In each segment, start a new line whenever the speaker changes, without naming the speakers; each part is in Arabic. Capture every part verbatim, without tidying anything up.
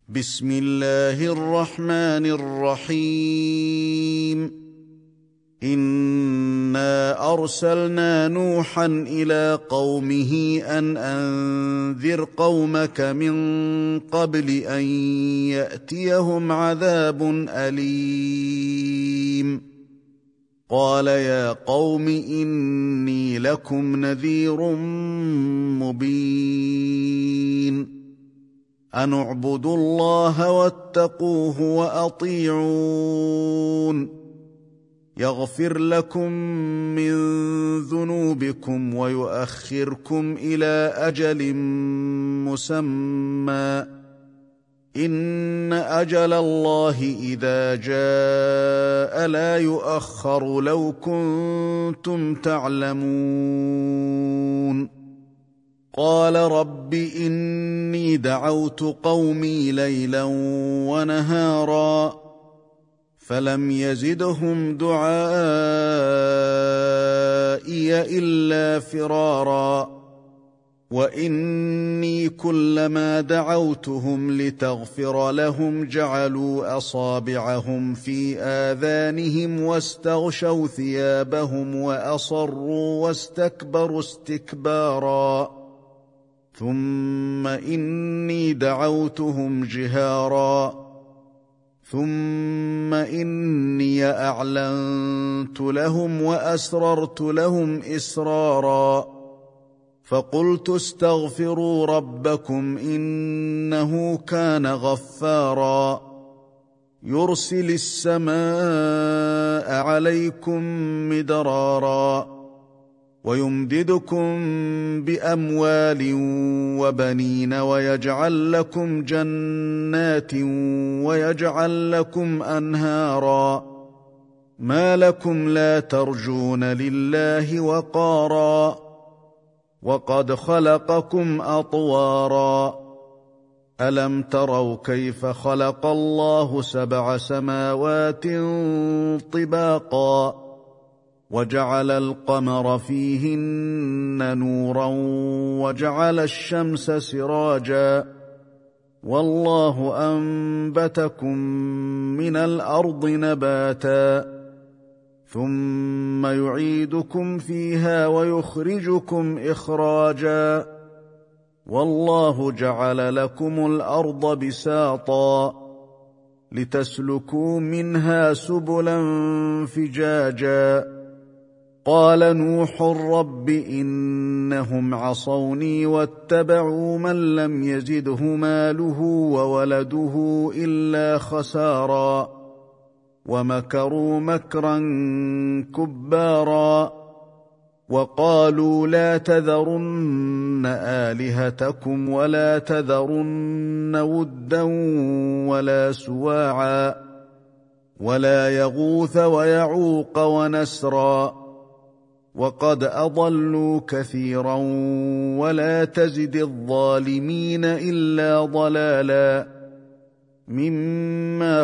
بسم الله الرحمن الرحيم إنا أرسلنا نوحا إلى قومه أن أنذر قومك من قبل أن يأتيهم عذاب أليم قال يا قوم إني لكم نذير مبين أن اعبدوا الله واتقوه وأطيعون يغفر لكم من ذنوبكم ويؤخركم إلى أجل مسمى إن أجل الله إذا جاء لا يؤخر لو كنتم تعلمون قال رب إني دعوت قومي ليلا ونهارا فلم يزدهم دعائي إلا فرارا وإني كلما دعوتهم لتغفر لهم جعلوا أصابعهم في آذانهم واستغشوا ثيابهم وأصروا واستكبروا استكبارا ثم إني دعوتهم جهارا ثم إني أعلنت لهم وأسررت لهم إسرارا فقلت استغفروا ربكم إنه كان غفارا يرسل السماء عليكم مدرارا ويمددكم بأموال وبنين ويجعل لكم جنات ويجعل لكم أنهارا ما لكم لا ترجون لله وقارا وقد خلقكم أطوارا ألم تروا كيف خلق الله سبع سماوات طباقا وجعل القمر فيهن نورا وجعل الشمس سراجا والله أنبتكم من الأرض نباتا ثم يعيدكم فيها ويخرجكم إخراجا والله جعل لكم الأرض بساطا لتسلكوا منها سبلا فجاجا قال نوح رب إنهم عصوني واتبعوا من لم يزده ماله وولده إلا خسارا ومكروا مكرا كبارا وقالوا لا تذرن آلهتكم ولا تذرن ودا ولا سواعا ولا يغوث ويعوق ونسرا وقد أضلوا كثيرا ولا تزد الظالمين إلا ضلالا مما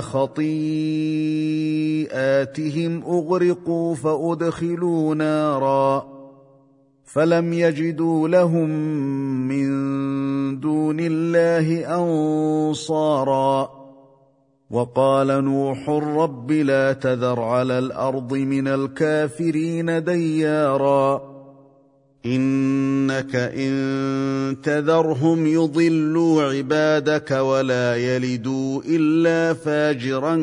خطيئاتهم أغرقوا فأدخلوا نارا فلم يجدوا لهم من دون الله أنصارا وقال نوح رب لا تذر على الأرض من الكافرين ديارا إنك إن تذرهم يضلوا عبادك ولا يلدوا إلا فاجرا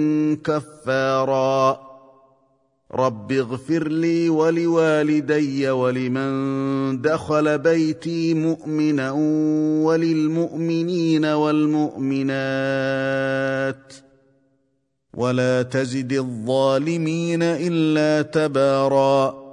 كفارا رب اغفر لي ولوالدي ولمن دخل بيتي مؤمنا وللمؤمنين والمؤمنات ولا تزد الظالمين إلا تبارا